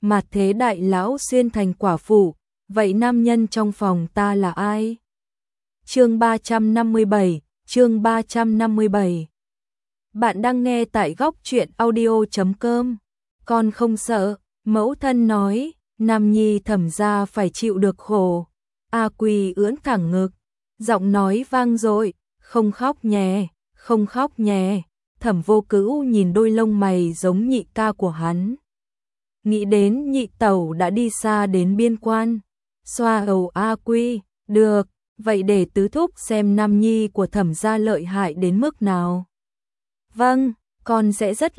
mà thế đại lão xuyên thành quả phụ, vậy nam nhân trong phòng ta là ai? Chương 357, chương 357. Bạn đang nghe tại góc truyện audio.com. Con không sợ, mẫu thân nói, Nam Nhi Thẩm gia phải chịu được khổ. A Quỳ ưỡn thẳng ngực, giọng nói vang dội, không khóc nhé, không khóc nhé. Thẩm Vô Cữu nhìn đôi lông mày giống nhị ca của hắn. Nghĩ đến nhị tẩu đã đi xa đến biên quan, xoa đầu A Quy, được, vậy để tứ thúc xem Nam Nhi của Thẩm gia lợi hại đến mức nào. Vâng, con sẽ rất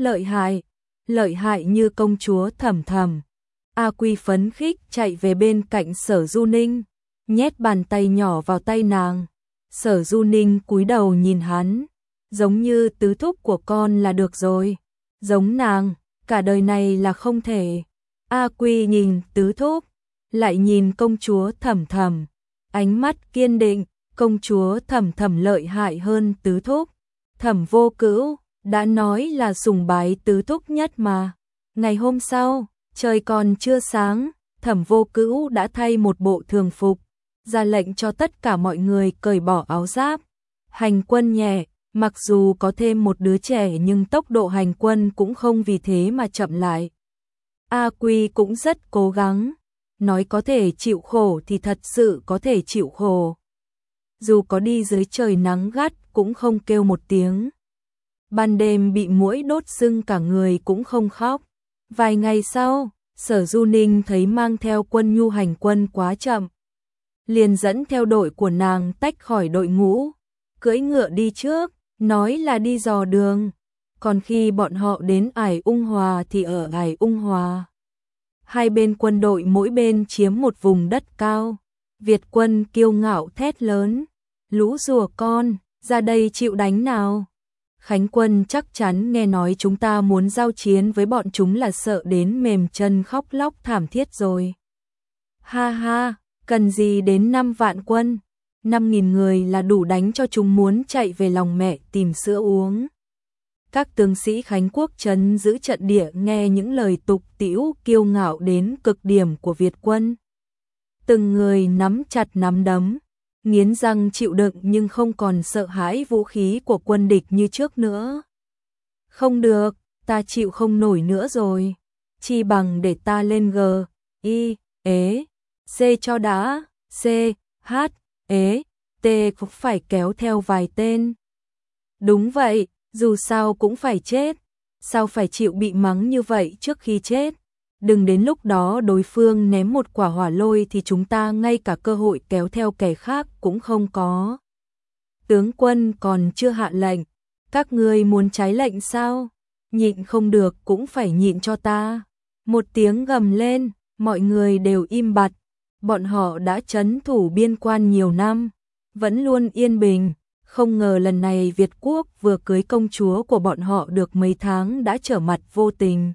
lợi hại như công chúa Thẩm Thẩm. A Quy phấn khích chạy về bên cạnh Sở Du Ninh, nhét bàn tay nhỏ vào tay nàng. Sở Du Ninh cúi đầu nhìn hắn, giống như tứ thúc của con là được rồi, giống nàng, cả đời này là không thể. A Quy nhìn tứ thúc, lại nhìn công chúa Thẩm Thẩm, ánh mắt kiên định, công chúa Thẩm Thẩm lợi hại hơn tứ thúc. Thẩm Vô Cữu đã nói là sùng bái tứ thúc nhất mà. Ngày hôm sau, trời còn chưa sáng, Thẩm Vô Cữu đã thay một bộ thường phục, ra lệnh cho tất cả mọi người cởi bỏ áo giáp. Hành quân nhẹ, mặc dù có thêm một đứa trẻ nhưng tốc độ hành quân cũng không vì thế mà chậm lại. A Quy cũng rất cố gắng, nói có thể chịu khổ thì thật sự có thể chịu khổ. Dù có đi dưới trời nắng gắt cũng không kêu một tiếng. Ban đêm bị muỗi đốt sưng cả người cũng không khóc. Vài ngày sau, Sở Du Ninh thấy mang theo quân nhu hành quân quá chậm, liền dẫn theo đội của nàng tách khỏi đội ngũ, cưỡi ngựa đi trước, nói là đi dò đường. Còn khi bọn họ đến Ải Ung Hòa thì ở Ải Ung Hòa, hai bên quân đội mỗi bên chiếm một vùng đất cao. Việt quân kiêu ngạo thét lớn, lũ rùa con, ra đây chịu đánh nào. Khánh quân chắc chắn nghe nói chúng ta muốn giao chiến với bọn chúng là sợ đến mềm chân khóc lóc thảm thiết rồi. Ha ha, cần gì đến 5 vạn quân, 5.000 người là đủ đánh cho chúng muốn chạy về lòng mẹ tìm sữa uống. Các tướng sĩ Khánh Quốc trấn giữ trận địa nghe những lời tục tĩu kiêu ngạo đến cực điểm của Việt quân. Từng người nắm chặt nắm đấm, nghiến răng chịu đựng nhưng không còn sợ hãi vũ khí của quân địch như trước nữa. Không được, ta chịu không nổi nữa rồi. Chi bằng để ta lên G, I, ế, C cho đã, C, H, ế, T cũng phải kéo theo vài tên. Đúng vậy, dù sao cũng phải chết. Sao phải chịu bị mắng như vậy trước khi chết? Đừng đến lúc đó đối phương ném một quả hỏa lôi thì chúng ta ngay cả cơ hội kéo theo kẻ khác cũng không có. Tướng quân còn chưa hạ lệnh, các ngươi muốn trái lệnh sao? Nhịn không được cũng phải nhịn cho ta. Một tiếng gầm lên, mọi người đều im bặt. Bọn họ đã trấn thủ biên quan nhiều năm, vẫn luôn yên bình. Không ngờ lần này Việt quốc vừa cưới công chúa của bọn họ được mấy tháng đã trở mặt vô tình.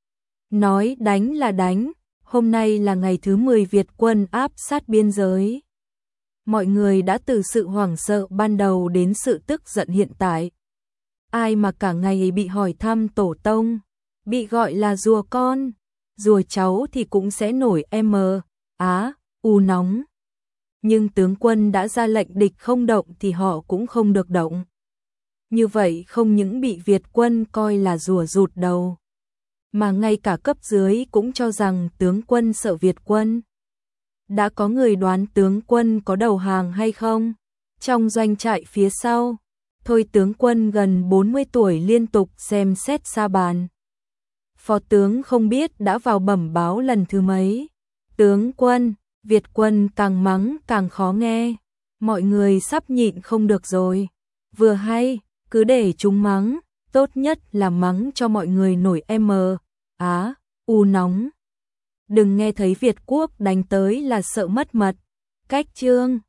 Nói đánh là đánh, hôm nay là ngày thứ 10 Việt quân áp sát biên giới. Mọi người đã từ sự hoảng sợ ban đầu đến sự tức giận hiện tại. Ai mà cả ngày bị hỏi thăm tổ tông, bị gọi là rùa con, rùa cháu thì cũng sẽ nổi u nóng. Nhưng tướng quân đã ra lệnh địch không động thì họ cũng không được động. Như vậy không những bị Việt quân coi là rùa rụt đầu, mà ngay cả cấp dưới cũng cho rằng tướng quân sợ Việt quân. Đã có người đoán tướng quân có đầu hàng hay không? Trong doanh trại phía sau, Thôi tướng quân gần 40 tuổi liên tục xem xét sa bàn. Phó tướng không biết đã vào bẩm báo lần thứ mấy. Tướng quân, Việt quân càng mắng càng khó nghe. Mọi người sắp nhịn không được rồi. Vừa hay, cứ để chúng mắng, tốt nhất là mắng cho mọi người nổi nóng. Đừng nghe thấy Việt quốc đánh tới là sợ mất mật. Cách chương